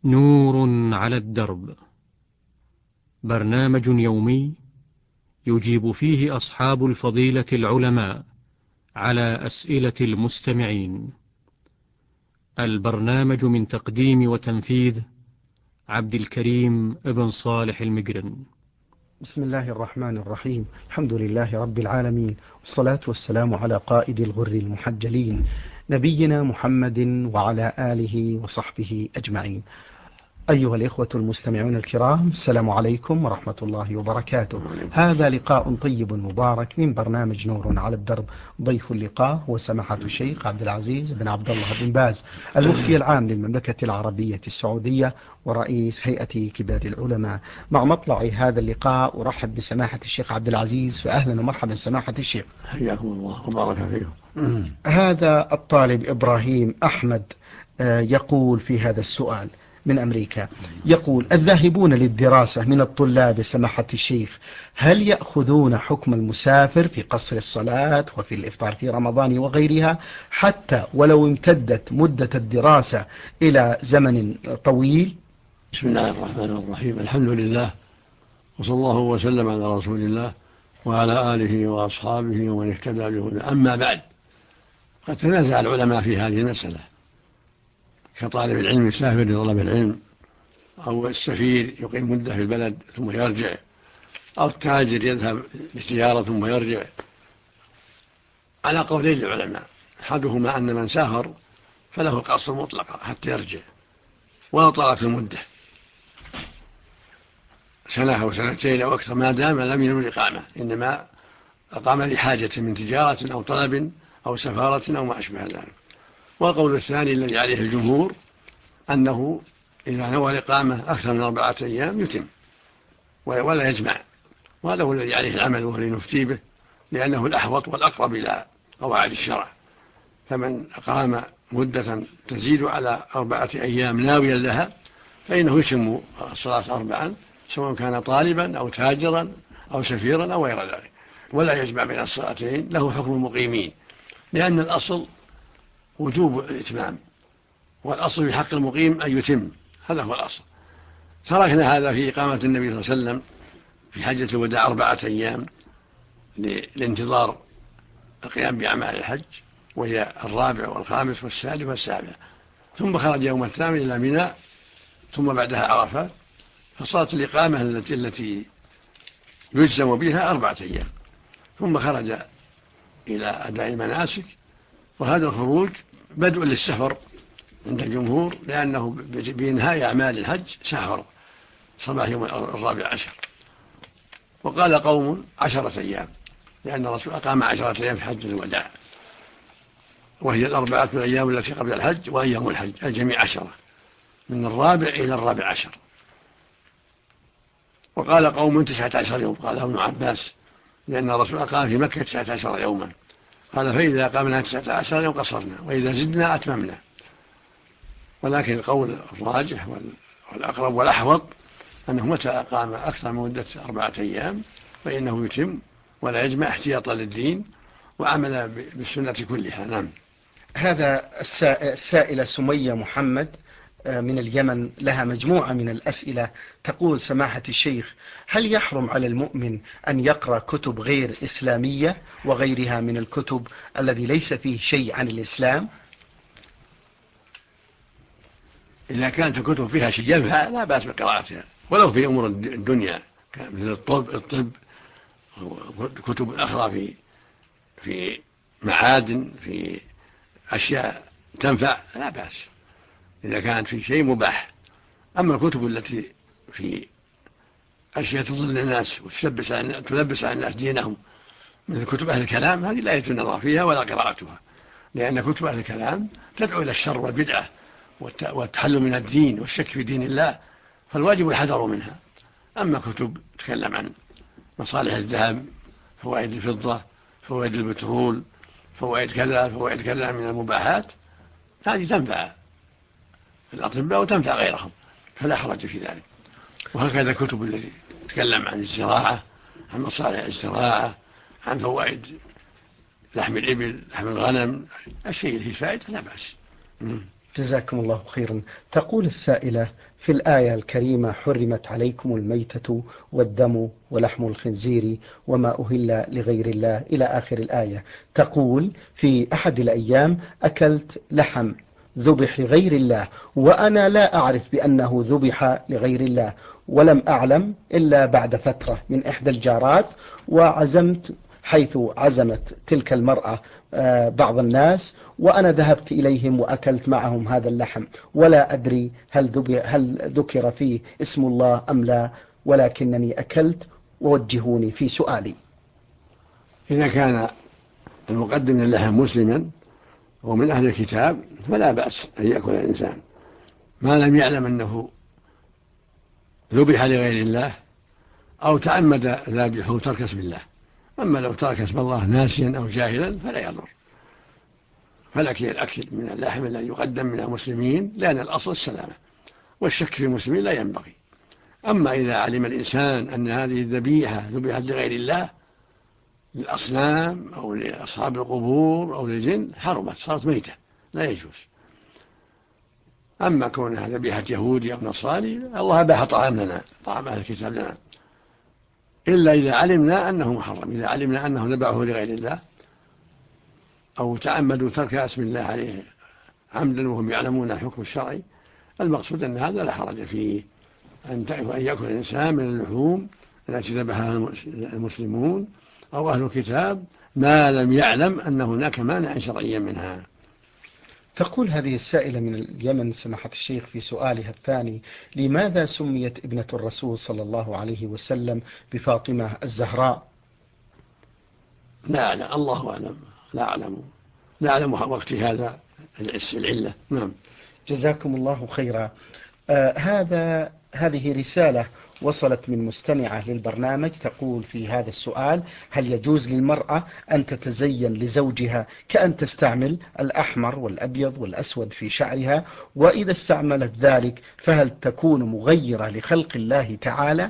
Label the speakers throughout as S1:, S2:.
S1: نور على الدرب، برنامج يومي يجيب فيه أصحاب الفضيلة العلماء على أسئلة المستمعين. البرنامج من تقديم وتنفيذ عبد الكريم ابن صالح المقرن.
S2: بسم الله الرحمن الرحيم. الحمد لله رب العالمين، والصلاة والسلام على قائد الغر المحجلين نبينا محمد وعلى آله وصحبه أجمعين. أيها الإخوة المستمعون الكرام، السلام عليكم ورحمة الله وبركاته. هذا لقاء طيب مبارك من برنامج نور على الدرب. ضيف اللقاء هو سماحة الشيخ عبد العزيز بن عبد الله بن باز، المفتي العام للمملكة العربية السعودية ورئيس هيئة كبار العلماء. مع مطلع هذا اللقاء أرحب بسماحة الشيخ عبد العزيز، فأهلا ومرحبا سماحة الشيخ.
S3: حياكم الله وبارك فيكم.
S2: هذا الطالب إبراهيم أحمد يقول في هذا السؤال من أمريكا، يقول: الذاهبون للدراسة من الطلاب سماحة الشيخ هل يأخذون حكم المسافر في قصر الصلاة وفي الإفطار في رمضان وغيرها حتى ولو امتدت مدة الدراسة إلى زمن طويل؟
S3: بسم الله الرحمن الرحيم. الحمد لله، وصلى الله وسلم على رسول الله وعلى آله وأصحابه ومن اهتدى بهداه. أما بعد، قد تنازع العلماء في هذه المسألة، كطالب العلم يسافر لطلب العلم، أو السفير يقيم مدة في البلد ثم يرجع، أو التاجر يذهب للتجارة ثم يرجع. على قولين للعلماء: أحدهما أن من سافر فله القصر مطلقا حتى يرجع ولو طالت المدة، سنة أو سنتين أو أكثر، ما دام لم ينوي الإقامة، إنما أقام لحاجة من تجارة أو طلب أو سفارة أو ما أشبه ذلك. والقول الثاني الذي عليه الجمهور أنه إذا نوى الإقامة أكثر من 4 أيام يتم ولا يجمع، وهذا هو الذي عليه العمل وهو نفتي به، لأنه الأحوط والأقرب إلى قواعد الشرع. فمن أقام مدة تزيد على 4 أيام ناويا لها فإنه يتم الصلاة 4، سواء كان طالبا أو تاجرا أو سفيرا أو غير ذلك، ولا يجمع بين الصلاتين، له حكم المقيمين، لأن الأصل وجوب الإتمام، والأصل في حق المقيم أن يتم، هذا هو الأصل. تركنا هذا في إقامة النبي صلى الله عليه وسلم في حجة الوداع 4 أيام لانتظار القيام بأعمال الحج، وهي 4 والخامس والسادس والسابع، ثم خرج يوم الثامن إلى منى، ثم بعدها عرفات، فصارت الإقامة التي يجزم بها 4 أيام، ثم خرج إلى أداء المناسك. وهذا الخروج بدء للسفر عند الجمهور، لأنه بإنهاء أعمال الحج سافر صباح يوم 14. وقال قوم 10 أيام، لأن الرسول أقام 10 أيام في حجة الوداع، وهي 4 الأيام التي قبل الحج وأيام الحج الجميع 10، من 4 إلى 14. وقال قوم 19 يوم، قال ابن عباس، لأن الرسول أقام في مكة 19 يوما، قال: فإذا أقامنا 19 يوم قصرنا، وإذا زدنا أتممنا. ولكن القول الراجح والأقرب والأحوط أنه متى أقام أكثر من مدة 4 أيام فإنه يتم ولا يجمع، احتياطا للدين وعمل بالسنة كلها. نعم.
S2: هذا السائلة سمية محمد من اليمن لها مجموعة من الأسئلة، تقول: سماحة الشيخ، هل يحرم على المؤمن أن يقرأ كتب غير إسلامية وغيرها من الكتب الذي ليس فيه شيء عن الإسلام؟
S3: إذا كانت الكتب فيها شيء ينفع لا بأس بقراءتها، ولو في أمور الدنيا مثل الطب، كتب أخرى في معادن، في أشياء تنفع لا بأس إذا كانت في شيء مباح. أما الكتب التي في أشياء تضل الناس وتلبس على الناس دينهم، مثل كتب أهل الكلام، هذه لا يجوز النظر فيها ولا قراءتها، لأن كتب أهل الكلام تدعو إلى الشر والبدعة والتحلل من الدين والشك في دين الله، فالواجب الحذر منها. أما كتب تتكلم عن مصالح الذهب، فوائد الفضة، فوائد البترول، فوائد كذا فوائد كذا من المباحات، هذه تنفع الأطباء وتنفع غيرهم، فلا حرج في ذلك. وهكذا كتب التي تتكلم عن الزراعة، عن مصالح الزراعة، عن فوائد لحم الإبل، لحم الغنم، الشيء فيه فائدة لا بأس.
S2: جزاكم الله خيرا. تقول السائلة: في الآية الكريمة: حرمت عليكم الميتة والدم ولحم الخنزير وما أهل لغير الله، إلى آخر الآية. تقول: في أحد الأيام أكلت لحم ذبح لغير الله، وأنا لا أعرف بأنه ذبح لغير الله، ولم أعلم إلا بعد فترة من إحدى الجارات، وعزمت حيث عزمت تلك المرأة بعض الناس، وأنا ذهبت إليهم وأكلت معهم هذا اللحم، ولا أدري هل ذكر فيه اسم الله أم لا، ولكنني أكلت، ووجهوني في سؤالي.
S3: إذا كان المقدم للحم مسلما ومن أهل الكتاب فلا بأس أن يأكل الإنسان ما لم يعلم أنه ذبح لغير الله أو تعمد ذبحه ترك اسم الله. أما لو ترك اسم الله ناسيا أو جاهلا فلا يضر، فلك الأكل من اللحم الذي يقدم من المسلمين، لأن الأصل السلامة، والشك في المسلمين لا ينبغي. أما إذا علم الإنسان أن هذه الذبيحة ذبحت لغير الله، للأصنام أو لأصحاب القبور أو للجن، حرمت، صارت ميتة، لا يجوز. أما كونها ذبيحة يهودي أو نصراني، الله أباح طعام لنا، طعام أهل الكتاب لنا، إلا إذا علمنا أنه محرم. إذا علمنا أنه ذبحه لغير الله أو تعمدوا ترك اسم الله عليه عمدا وهم يعلمون الحكم الشرعي، المقصود أن هذا لا حرج فيه، أن يأكل الإنسان من اللحوم التي ذبحها المسلمون أو أهل الكتاب ما لم يعلم أن هناك مانع شرعيا منها.
S2: تقول هذه السائلة من اليمن سماحة الشيخ في سؤالها الثاني: لماذا سميت ابنة الرسول صلى الله عليه وسلم بفاطمة الزهراء؟
S3: لا الله أعلم، لا أعلم وقت هذا العلة. نعم.
S2: جزاكم الله خيرا. هذه رسالة وصلت من مستمعة للبرنامج، تقول في هذا السؤال: هل يجوز للمرأة أن تتزين لزوجها كأن تستعمل الأحمر والأبيض والأسود في شعرها؟ وإذا استعملت ذلك فهل تكون مغيرة لخلق الله تعالى؟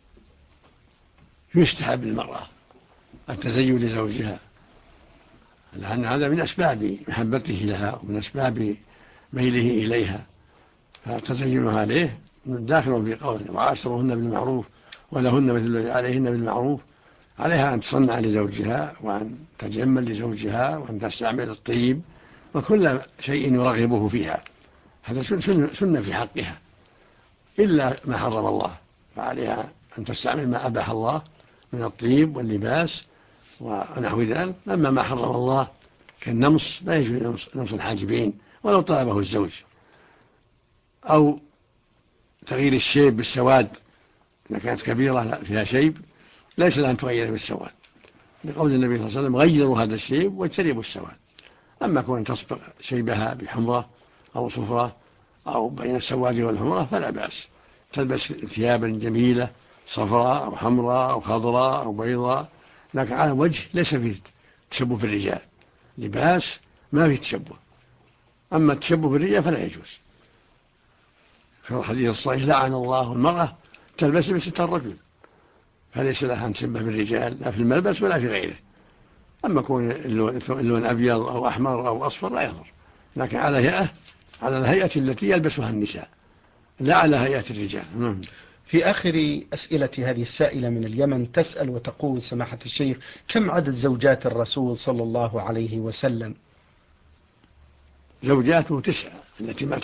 S3: يستحب للمرأة التزين لزوجها، لأن هذا من أسباب محبته لها ومن أسباب ميله إليها، فتزينها عليه داخل في قوله: وعاشروهن بالمعروف ولهن مثل الذي عليهن بالمعروف. عليها أن تصنع لزوجها وأن تجمل لزوجها وأن تستعمل الطيب وكل شيء يرغبه فيها، هذا سنة في حقها، إلا ما حرم الله، فعليها أن تستعمل ما أباح الله من الطيب واللباس ونحو ذلك. أما ما حرم الله كالنمص لا يجوز نمص الحاجبين ولو طلبه الزوج، أو تغيير الشيب بالسواد، إذا كانت كبيرة فيها شيب ليس لها أن تغير بالسواد، لقول النبي صلى الله عليه وسلم: غيروا هذا الشيب واجتنبوا السواد. أما كون تسبق شيبها بحمرة أو صفرة أو بين السواد والحمرة فلا بأس، تلبس ثيابا جميلة صفراء أو حمراء أو خضراء أو بيضاء، لكن على وجه ليس فيه تشبه في الرجال، لباس ما فيه تشبه. أما التشبه بالرجال فلا يجوز. في الحديث الصحيح: لعن الله المرأة تلبس لبسة الرجل، فليس لها أن تشبه بالرجال لا في الملبس ولا في غيره. أما كون اللون أبيض أو أحمر أو أصفر لا يضر، لكن على الهيئة التي يلبسها النساء لا على هيئة الرجال.
S2: في آخر أسئلة هذه السائلة من اليمن تسأل وتقول: سماحة الشيخ، كم عدد زوجات الرسول صلى الله عليه وسلم؟
S3: زوجاته 9 التي مات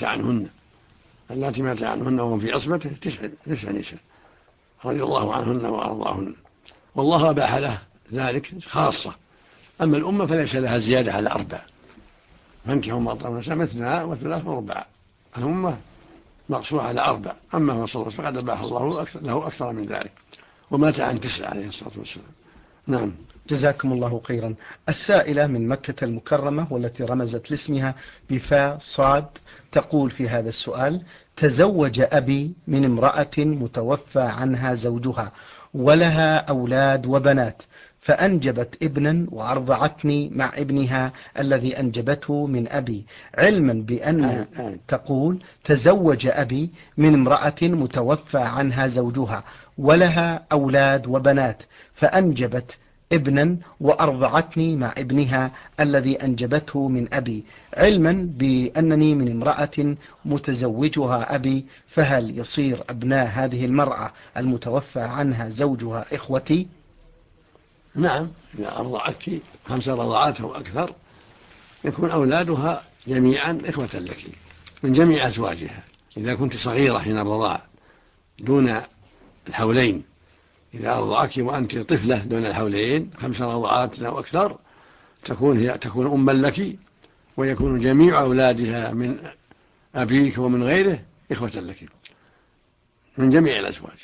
S3: عنهن وهم في عصمته 9 نساء رضي الله عنهن وأرضاهن، والله أباح له ذلك خاصة. أما الأمة فليس لها زيادة على 4، فانكحوا ما طاب لكم مثنى وثلاث ورباع. الأمة مقصورة على 4، أما هو صلى الله عليه وسلم فقد أباح الله له أكثر من ذلك، ومات عن 9 عليه الصلاة والسلام. نعم.
S2: جزاكم الله خيرا. السائلة من مكة المكرمة والتي رمزت لاسمها بفاء صاد تقول في هذا السؤال: تزوج أبي من امرأة متوفى عنها زوجها ولها أولاد وبنات، فأنجبت ابنا وأرضعتني مع ابنها الذي أنجبته من أبي، علما بأن تقول: تزوج أبي من امرأة متوفى عنها زوجها ولها أولاد وبنات، فأنجبت ابنا وأرضعتني مع ابنها الذي أنجبته من أبي، علما بأنني من امرأة متزوجها أبي، فهل يصير أبناء هذه المرأة المتوفى عنها زوجها إخوتي؟
S3: نعم، إذا أرضعتك 5 رضعات أو أكثر يكون أولادها جميعا إخوة لك من جميع أزواجها. إذا كنت صغيرة حين الرضاع دون الحولين، إذا أرضعك وأنت طفلة دون الحولين 5 رضعات أو أكثر تكون أما لك، ويكون جميع أولادها من أبيك ومن غيره إخوة لك من جميع الأزواج.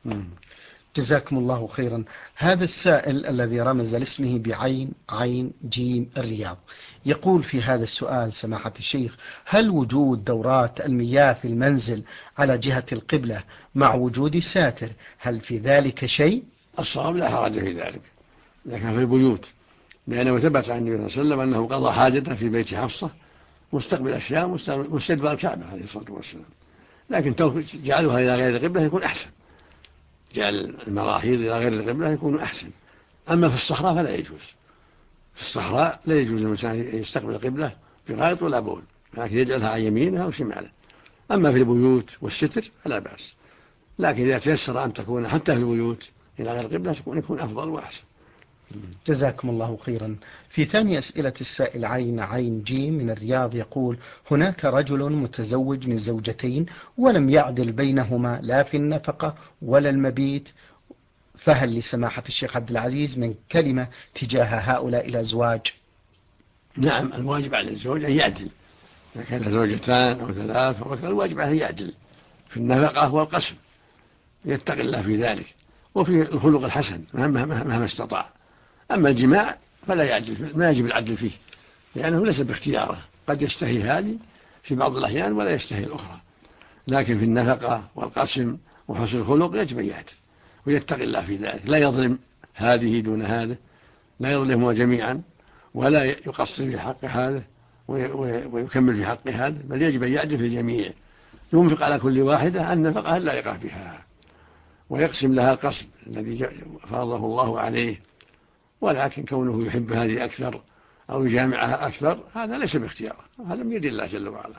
S2: جزاكم الله خيرا. هذا السائل الذي رمز لاسمه بعين عين جيم الرياض يقول في هذا السؤال: سماحة الشيخ، هل وجود دورات المياه في المنزل على جهة القبلة مع وجود ساتر هل في ذلك شيء؟
S3: الصواب لا حرج في ذلك، لكن في البيوت، لأنه ثبت عن النبي صلى الله عليه وسلم أنه قضى حاجته في بيت حفصة مستقبل الشام مستدبر الكعبة عليه الصلاة والسلام، لكن جعلها إلى غير القبلة يكون أحسن، جعل المراحيض إلى غير القبلة يكون أحسن. أما في الصحراء فلا يجوز، في الصحراء لا يجوز الإنسان يستقبل القبلة بغائط ولا بول، لكن يجعلها عن يمينها وشماله. أما في البيوت والستر فلا بأس، لكن إذا تيسر أن تكون حتى في البيوت إلى غير القبلة يكون أفضل وأحسن.
S2: جزاكم الله خيرا. في ثاني أسئلة السائل عين عين جيم من الرياض يقول: هناك رجل متزوج من زوجتين ولم يعدل بينهما لا في النفقة ولا المبيت، فهل لسماحة الشيخ عبد العزيز من كلمة تجاه هؤلاء الأزواج؟
S3: نعم، الواجب على الزوج أن يعدل، إذا كان زوجتان أو 3 أو أكثر الواجب عليه أن يعدل في النفقة والقسم، يتقي الله في ذلك، وفي الخلق الحسن مهما استطاع. أما الجماع فلا يعدل، ما يجب العدل فيه، لأنه ليس باختياره، قد يشتهي هذه في بعض الأحيان ولا يشتهي الأخرى، لكن في النفقة والقسم وحسن الخلق يجب أن يعدل ويتقي الله في ذلك، لا يظلم هذه دون هذا، لا يظلمها جميعا ولا يقصر في حق هذا ويكمل في حق هذا، بل يجب أن يعدل في الجميع، ينفق على كل واحدة النفقة اللائقة بها، ويقسم لها القسم الذي فرضه الله عليه. ولكن كونه يحب هذه أكثر أو يجامعها أكثر هذا ليس باختياره، هذا من يد الله جل وعلا.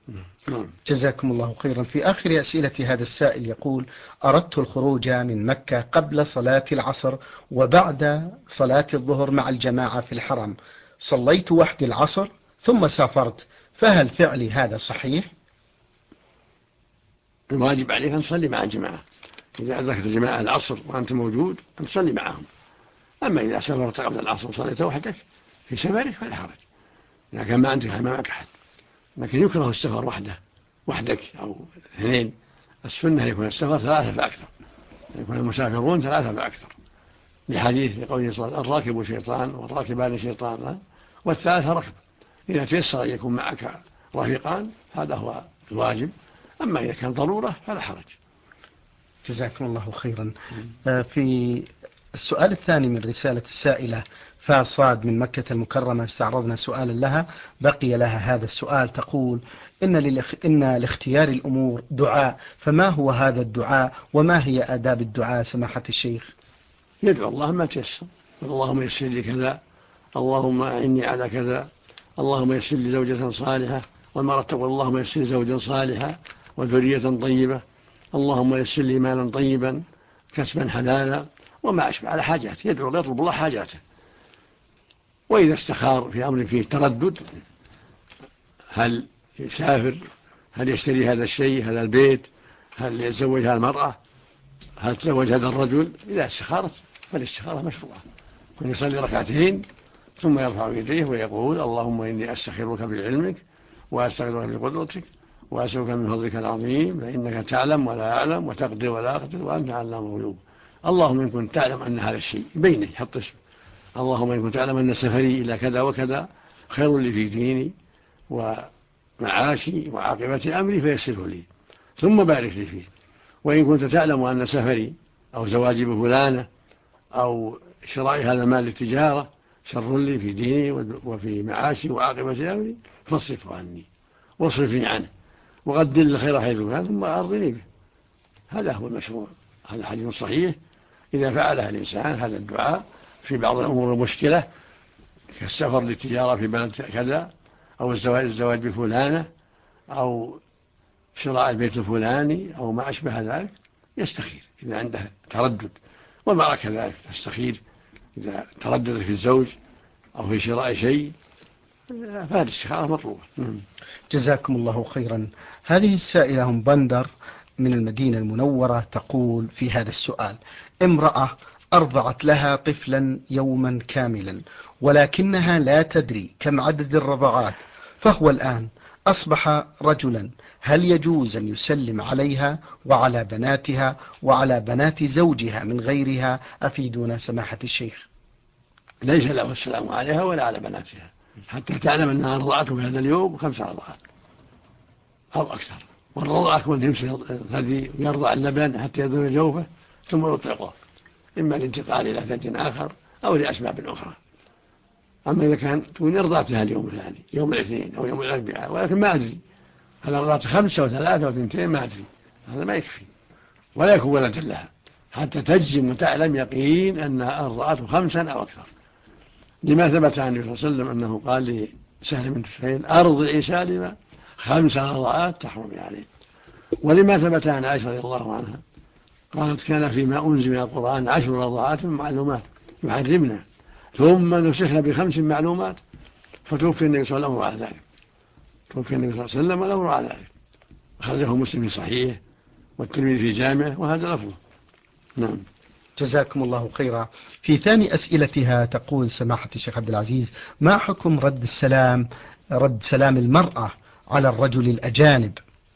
S2: جزاكم الله خيرا. في آخر أسئلة هذا السائل يقول: أردت الخروج من مكة قبل صلاة العصر وبعد صلاة الظهر مع الجماعة في الحرم، صليت وحدي العصر ثم سافرت، فهل فعلي هذا صحيح؟
S3: الواجب عليك أن تصلي مع الجماعة، إذا أدركت الجماعة العصر وأنت موجود أن تصلي معهم. أما إذا سافرت قبل العصر وصليت وحدك في سفرك فلا حرج، إذا كان ما عندك أمامك أحد، لكن يكره السفر وحدك أو 2، السنة يكون السفر 3 فأكثر، يكون المسافرون 3 فأكثر، لحديث لقوله صلى الله عليه وسلم: الراكب شيطان والراكبان شيطان والثالث ركب. إذا تيسر أن يكون معك رفيقان هذا هو الواجب، أما إذا كان ضرورة فلا حرج.
S2: جزاكم الله خيرا. في السؤال الثاني من رسالة السائلة فاصاد من مكة المكرمة، استعرضنا سؤالا لها بقي لها هذا السؤال، تقول: إن لاختيار الأمور دعاء، فما هو هذا الدعاء وما هي آداب الدعاء سماحة الشيخ؟
S3: يدعو الله ما تيسر، اللهم يسر لي كذا، اللهم أعني على كذا، اللهم يسر لي زوجة صالحة، والمرأة تقول اللهم يسر لي زوجا صالحا وذرية طيبة، اللهم يسر لي مالا طيبا كسبا حلالا وما أشبه، على حاجاته يدعو ويطلب الله حاجاته. وإذا استخار في أمر فيه تردد، هل يسافر، هل يشتري هذا الشيء، هذا البيت، هل يتزوج هذه المرأة، هل تزوج هذا الرجل، إذا استخارت فالاستخارة مشروعة، يصلي 2 ركعتين ثم يرفع يديه ويقول: اللهم إني أستخيرك بعلمك وأستغفرك بقدرتك وأسألك من فضلك العظيم، فإنك تعلم ولا أعلم وتقدر ولا أقدر وأنت علام الغيوب. اللهم إن كنت تعلم أن هذا الشيء بيني حط اسم، اللهم إن كنت تعلم أن سفري إلى كذا وكذا خير لي في ديني ومعاشي وعاقبة أمري فيسره لي ثم بارك لي فيه، وإن كنت تعلم أن سفري أو زواجي بفلانة أو شراء هذا المال للتجارة شر لي في ديني وفي معاشي وعاقبة أمري فاصرفه عني واصرفني عنه وقدر الخير حيث كان ثم أرضني به. هذا هو المشروع، هذا حديث صحيح إذا فعلها الإنسان هذا الدعاء في بعض الأمور المشكلة كالسفر للتجارة في بلد كذا، أو الزواج بفلانة، أو شراء البيت الفلاني، أو ما أشبه ذلك، يستخير إذا عنده تردد. والمرأة كذلك تستخير إذا تردد في الزوج أو في شراء شيء، فهذه الاستخارة مطلوبة.
S2: جزاكم الله خيرا. هذه السائلة هم بندر من المدينة المنورة تقول في هذا السؤال: امرأة أرضعت لها طفلا يوما كاملا، ولكنها لا تدري كم عدد الرضعات، فهو الآن أصبح رجلا، هل يجوز أن يسلم عليها وعلى بناتها وعلى بنات زوجها من غيرها؟ أفيدونا سماحة الشيخ.
S3: ليس له السلام عليها ولا على بناتها حتى تعلم أنها رضعته في هذا اليوم 5 رضعات أو أكثر. والرضع كون يمسك الذي يرضع اللبن حتى يدخل جوفه ثم يطلقه، إما الانتقال إلى ثدي آخر أو لأسباب أخرى. أما إذا كان تكون رضعتها اليوم الثاني، يوم الاثنين أو يوم الأربعاء، ولكن ما أدري هل رضعت 5 أو 3 أو 2، ما أدري، هذا ما يكفي ولا يكون ولدا لها حتى تجزم وتعلم يقين أنها أرضعته 5 أو أكثر. لما ثبت عن النبي صلى الله عليه وسلم أنه قال لسهل بنت سهيل: أرضعي سالمة 5 رضعات تحرمي عليه. ولما ثبت عن عائشة رضي الله عنها قالت: كان فيما أنزل من القرآن 10 رضعات معلومات يحرمنا، ثم نسخنا ب5 معلومات، فتوفي النبي صلى الله عليه وسلم. توفي النبي صلى الله عليه وسلم والأمر على ذلك. أخرجه مسلم في صحيحه والترمذي في جامعه، وهذا لفظه. نعم.
S2: جزاكم الله خيرا. في ثاني أسئلتها تقول سماحة الشيخ عبد العزيز: ما حكم رد سلام المرأة على الرجل الأجانب؟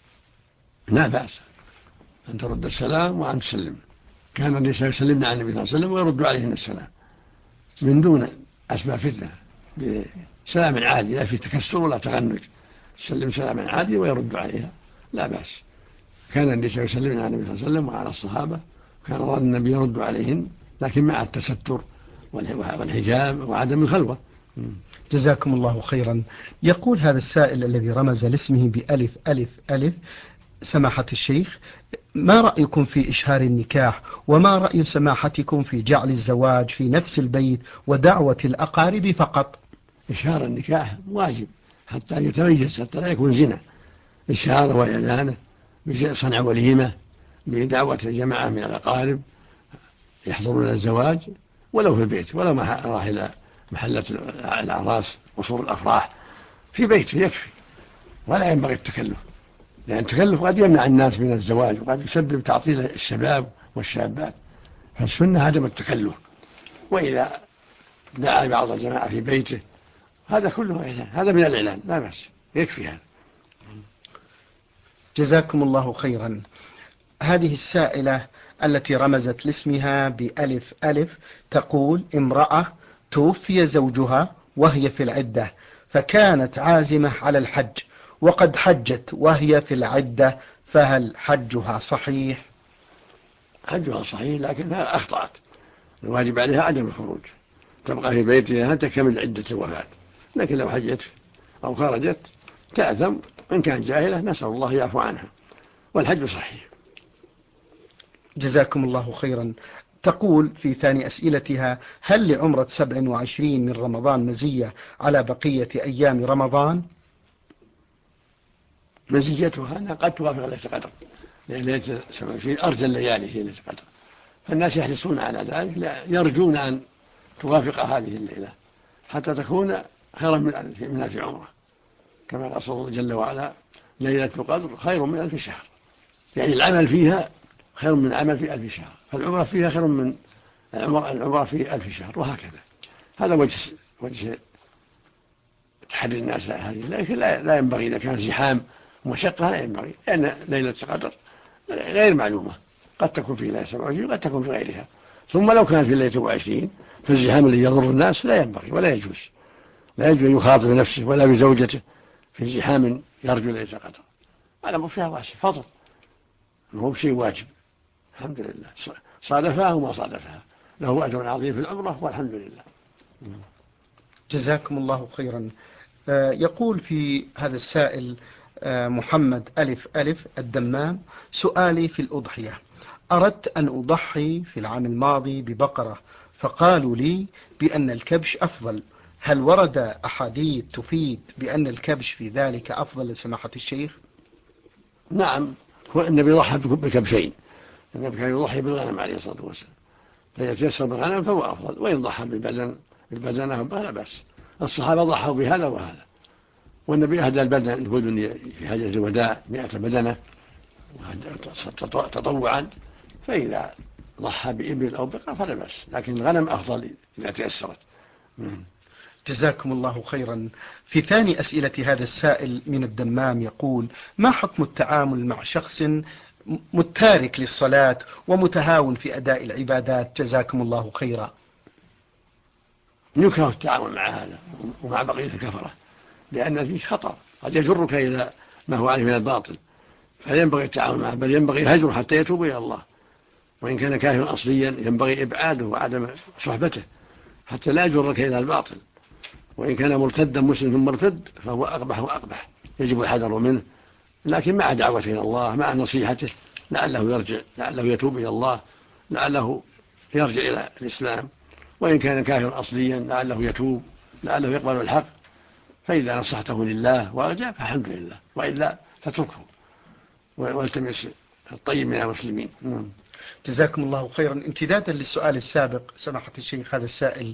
S3: لا بأس أن ترد السلام وأن تسلم. كان النساء يسلمن على النبي صلى الله عليه وسلم ويرد عليهن السلام من دون أسباب فتنة، بسلام عادي لا في تكسر ولا تغنج، سلم سلاما عادي ويرد عليها، لا بأس. كان النساء يسلمن على النبي صلى الله عليه وسلم وعلى الصحابة، كان النبي يرد عليهن لكن مع التستر والحجاب وعدم الخلوة.
S2: جزاكم الله خيرا. يقول هذا السائل الذي رمز لاسمه بألف ألف ألف: سماحة الشيخ، ما رأيكم في إشهار النكاح؟ وما رأي سماحتكم في جعل الزواج في نفس البيت ودعوة الأقارب فقط؟
S3: إشهار النكاح واجب حتى يتميز، حتى لا يكون زنا. إشهاره وإعلانه بصنع وليمة بدعوة جماعة من الأقارب يحضرون الزواج ولو في البيت، ولو ما راح إلى محلة الأعراس وصور الأفراح، في بيت يكفي، ولا ينبغي التكلف، لأن التكلف قد يمنع الناس من الزواج وقد يسبب تعطيل الشباب والشابات، فالسنة عدم التكلف. وإذا دعا بعض الجماعة في بيته هذا كله إعلان، هذا من الإعلان لا بأس، يكفي هذا.
S2: جزاكم الله خيرا. هذه السائلة التي رمزت لاسمها بألف ألف تقول: امرأة توفي زوجها وهي في العدة، فكانت عازمة على الحج وقد حجت وهي في العدة، فهل حجها صحيح؟
S3: حجها صحيح لكنها أخطأت، الواجب عليها عدم الخروج، تبقى في بيتها حتى تكمل عدة الوفاة. لكن لو حجت أو خرجت تأثم، إن كان جاهلة نسأل الله يعفو عنها، والحج صحيح.
S2: جزاكم الله خيرا. تقول في ثاني أسئلتها: هل لعمرة 27 من رمضان مزية على بقية أيام رمضان؟
S3: مزيتها أنها قد توافق ليلة القدر، لأن ليلة 27 أرجى الليالي هي ليلة القدر، فالناس يحرصون على ذلك، يرجون أن توافق هذه الليلة حتى تكون خيرا من ألف عمرة، كما قال الله جل وعلا: ليلة القدر خير من 1000 شهر، يعني العمل فيها خير من العمل في 1000 شهر، فالعمرة فيها خير من العمرة في 1000 شهر، وهكذا. هذا وجه تحري الناس هذه، لكن لا ينبغي إذا كان زحام ومشقة، لا ينبغي، لأن ليلة القدر غير معلومة، قد تكون في ليلة 27 قد تكون في غيرها. ثم لو كانت في ليلة 27 فالزحام الذي يضر الناس لا ينبغي ولا يجوز، لا يجوز أن يخاطب نفسه ولا بزوجته في زحام يرجو ليلة القدر. هذا مو فيها واسع فضل، هو شيء واجب. الحمد لله، صادفها وما صادفها له أجر عظيم في العمرة، والحمد لله.
S2: جزاكم الله خيرا. يقول في هذا السائل محمد ألف ألف الدمام: سؤالي في الأضحية، أردت أن أضحي في العام الماضي ببقرة، فقالوا لي بأن الكبش أفضل. هل ورد أحاديث تفيد بأن الكبش في ذلك أفضل لسماحة الشيخ؟
S3: نعم، هو النبي ضحى بكبشين. النبي كان يضحي بالغنم عليه الصلاة والسلام، فيتيسر بالغنم فهو أفضل، وإن ضحى بالبدنة فلا بأس. الصحابة ضحوا بهذا وهذا، والنبي أهدى البدن الهدن في حجة الوداع 100 بدنة تطوعا، فإذا ضحى بإبل أو بقر فلا بأس، لكن الغنم أفضل إذا تيسرت.
S2: جزاكم الله خيرا. في ثاني أسئلة هذا السائل من الدمام يقول: ما حكم التعامل مع شخص متارك للصلاة ومتهاون في أداء العبادات؟ جزاكم الله خيرا.
S3: يكره التعامل مع هذا ومع بقية الكفرة، لأن فيه خطر قد يجرك إلى ما هو عليه من الباطل، فينبغي التعامل معه، بل ينبغي الهجر حتى يتوب إلى الله. وإن كان كافرا أصليا ينبغي إبعاده وعدم صحبته حتى لا يجرك إلى الباطل. وإن كان مرتدا مسلم ثم مرتد فهو أقبح وأقبح، يجب الحذر منه، لكن مع دعوة إلى الله، مع نصيحته، لعله يرجع، لعله يتوب إلى الله، لعله يرجع إلى الإسلام. وإن كان كافرا أصليا لعله يتوب، لعله يقبل الحق، فإذا نصحته لله وأرجع فالحمد لله، وإلا فتركه والتمس الطيب من المسلمين.
S2: جزاكم الله خيرا. امتدادا للسؤال السابق سماحة الشيخ، هذا السائل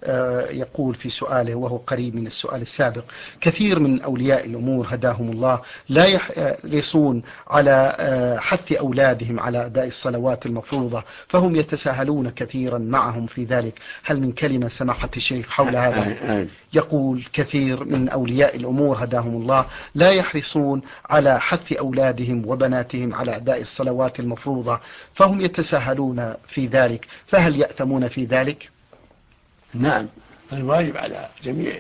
S2: يقول في سؤاله وهو قريب من السؤال السابق: كثير من أولياء الأمور هداهم الله لا يحرصون على حث أولادهم على أداء الصلوات المفروضة، فهم يتساهلون كثيرا معهم في ذلك. هل من كلمة سماحة الشيخ حول هذا؟ يقول: كثير من أولياء الأمور هداهم الله لا يحرصون على حث أولادهم وبناتهم على أداء الصلوات المفروضة، فهم يتساهلون في ذلك، فهل يأثمون في ذلك؟
S3: نعم، الواجب على جميع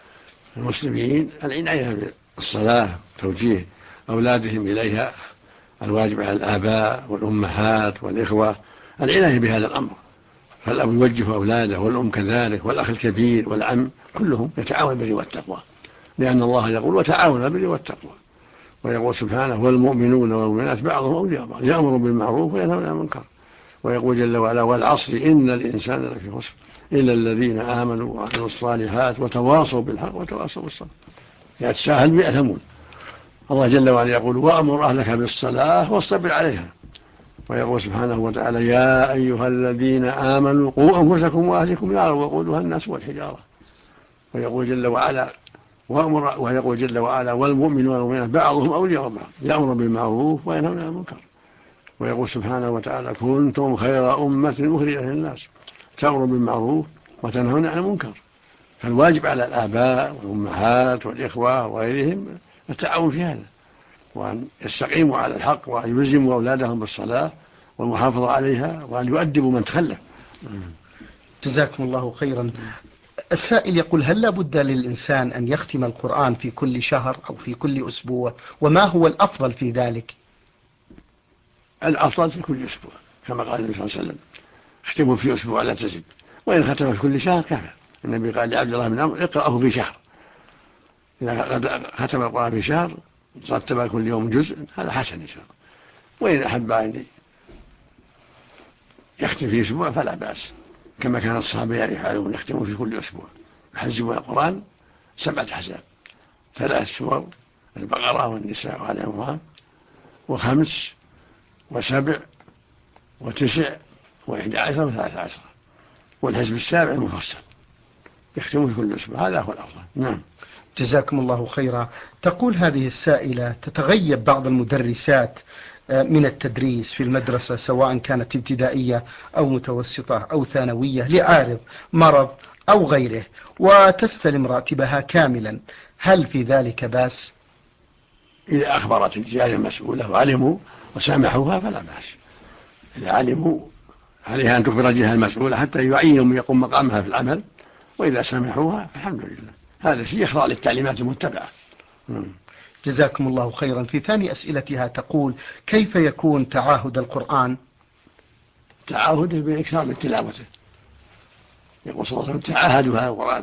S3: المسلمين العناية بالصلاة وتوجيه أولادهم إليها. الواجب على الآباء والأمهات والإخوة العناية بهذا الأمر، فالأب يوجه أولاده والأم كذلك والأخ الكبير والعم، كلهم يتعاون بالبر والتقوى، لأن الله يقول: وتعاونوا بالبر والتقوى. ويقول سبحانه: والمؤمنون والمؤمنات بعضهم أولياء بعض يأمر بالمعروف وينهى عن المنكر. ويقول جل وعلا: والعصر إن الإنسان لفي خسر إلا الذين آمنوا وعملوا الصالحات وتواصوا بالحق وتواصوا بالصبر. يتساهل بيأثمون. الله جل وعلا يقول: وأمر أهلك بالصلاة واصطبر عليها. ويقول سبحانه وتعالى: يا أيها الذين آمنوا قوا أنفسكم وأهلكم نارا وقودها الناس والحجارة. ويقول جل وعلا: والمؤمنون والمؤمنات بعضهم أولياء بعض يأمر بالمعروف وينهى عن المنكر. ويقول سبحانه وتعالى: كنتم خير أمة أخرجت للناس تأمر بالمعروف وتنهون عن المنكر. فالواجب على الآباء والأمهات والإخوة وغيرهم التعاون في هذا، وأن يستقيموا على الحق، وأن يلزموا أولادهم بالصلاة والمحافظة عليها، وأن يؤدبوا من تخلف.
S2: جزاكم الله خيرا. السائل يقول: هل لا بد للإنسان أن يختم القرآن في كل شهر أو في كل أسبوع؟ وما هو الأفضل في ذلك؟
S3: الأفضل في كل أسبوع، كما قال النبي صلى الله عليه وسلم: اختموا في أسبوع لا تزد، وإن ختم في كل شهر كفى. النبي قال لعبد الله بن عمرو: اقرأه في شهر. إذا ختم القرآن في شهر رتب كل يوم جزء، هذا حسن إن شاء الله. وإن أحب أن يختم في أسبوع فلا بأس، كما كان الصحابة يفعلون، يختمون في كل أسبوع، يحزمون القرآن 7 أحزاب: 3 سور: البقرة والنساء وآل عمران، و5 و7 و9 و11 و13، والحزب السابع المفصل، يختمون في كل أسبوع. هذا هو الأفضل. نعم.
S2: جزاكم الله خيرا. تقول هذه السائلة: تتغيب بعض المدرسات من التدريس في المدرسة، سواء كانت ابتدائية أو متوسطة أو ثانوية، لعارض مرض أو غيره، وتستلم راتبها كاملا، هل في ذلك بأس؟
S3: إذا أخبرت الجهة المسؤولة وعلموا وسامحوها فلا بأس. إذا علموا عليها أن تخبر الجهة المسؤولة حتى يعينوا من يقوم مقامها في العمل، وإذا سامحوها فالحمد لله. هذا شيء يخضع للتعليمات المتبعة.
S2: جزاكم الله خيرا. في ثاني أسئلتها تقول: كيف يكون تعاهد القرآن؟
S3: تعاهده بالإكثار من تلاوته. يقول صلى الله عليه وسلم: تعاهدوا هذا القرآن،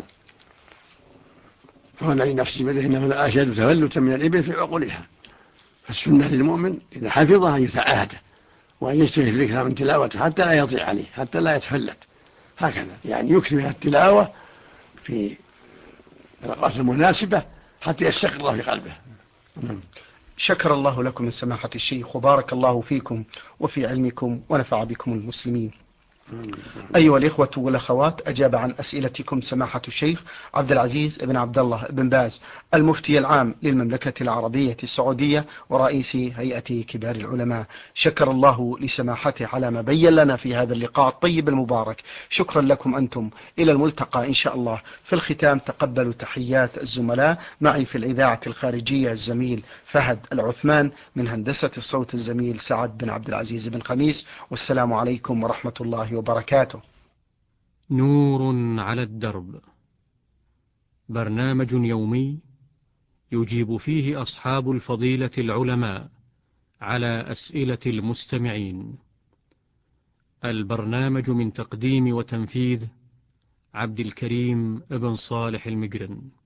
S3: فوالذي نفسي بيده إنه لأشد تفلتا من الإبل في عقولها. فالسنة للمؤمن إذا حفظها أن يتعاهده، وأن يجتهد في الإكثار من تلاوته حتى لا يضيع عليه، حتى لا يتفلت، هكذا يعني يكثر من التلاوة في الأوقات المناسبة حتى يستقر الله في قلبه.
S2: شكر الله لكم من سماحة الشيخ وبارك الله فيكم وفي علمكم ونفع بكم المسلمين. أيها الإخوة والأخوات، أجاب عن أسئلتكم سماحة الشيخ عبد العزيز بن عبد الله بن باز المفتي العام للمملكة العربية السعودية ورئيس هيئة كبار العلماء. شكر الله لسماحته على ما بين لنا في هذا اللقاء الطيب المبارك. شكرا لكم أنتم، إلى الملتقى إن شاء الله. في الختام تقبلوا تحيات الزملاء معي في الإذاعة الخارجية الزميل فهد العثمان، من هندسة الصوت الزميل سعد بن عبد العزيز بن خميس، والسلام عليكم ورحمة الله وبركاته.
S1: نور على الدرب، برنامج يومي يجيب فيه أصحاب الفضيلة العلماء على أسئلة المستمعين. البرنامج من تقديم وتنفيذ عبد الكريم ابن صالح المقرن.